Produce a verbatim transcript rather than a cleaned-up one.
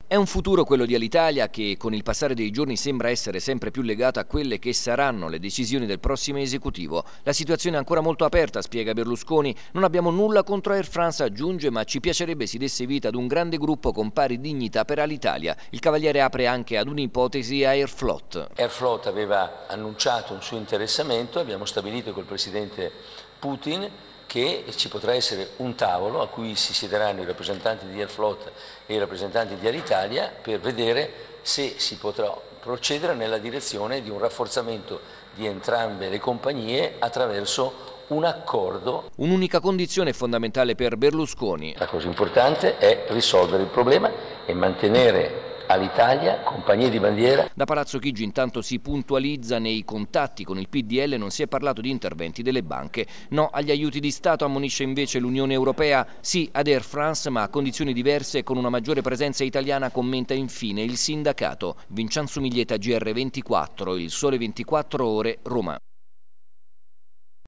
È un futuro quello di Alitalia che con il passare dei giorni sembra essere sempre più legato a quelle che saranno le decisioni del prossimo esecutivo. La situazione è ancora molto aperta, spiega Berlusconi. Non abbiamo nulla contro Air France, aggiunge, ma ci piacerebbe si desse vita ad un grande gruppo con pari dignità per Alitalia. Il Cavaliere apre anche ad un'ipotesi a Aeroflot. Aeroflot aveva annunciato un suo interessamento, abbiamo stabilito col presidente Putin che ci potrà essere un tavolo a cui si siederanno i rappresentanti di Aeroflot e i rappresentanti di Alitalia per vedere se si potrà procedere nella direzione di un rafforzamento di entrambe le compagnie attraverso un accordo. Un'unica condizione fondamentale per Berlusconi. La cosa importante è risolvere il problema e mantenere Alitalia, compagnie di bandiera. Da Palazzo Chigi intanto si puntualizza: nei contatti con il P D L non si è parlato di interventi delle banche. No agli aiuti di Stato, ammonisce invece l'Unione Europea. Sì ad Air France, ma a condizioni diverse e con una maggiore presenza italiana, commenta infine il sindacato. Vincenzo Miglietta, G R ventiquattro, Il Sole ventiquattro Ore, Roma.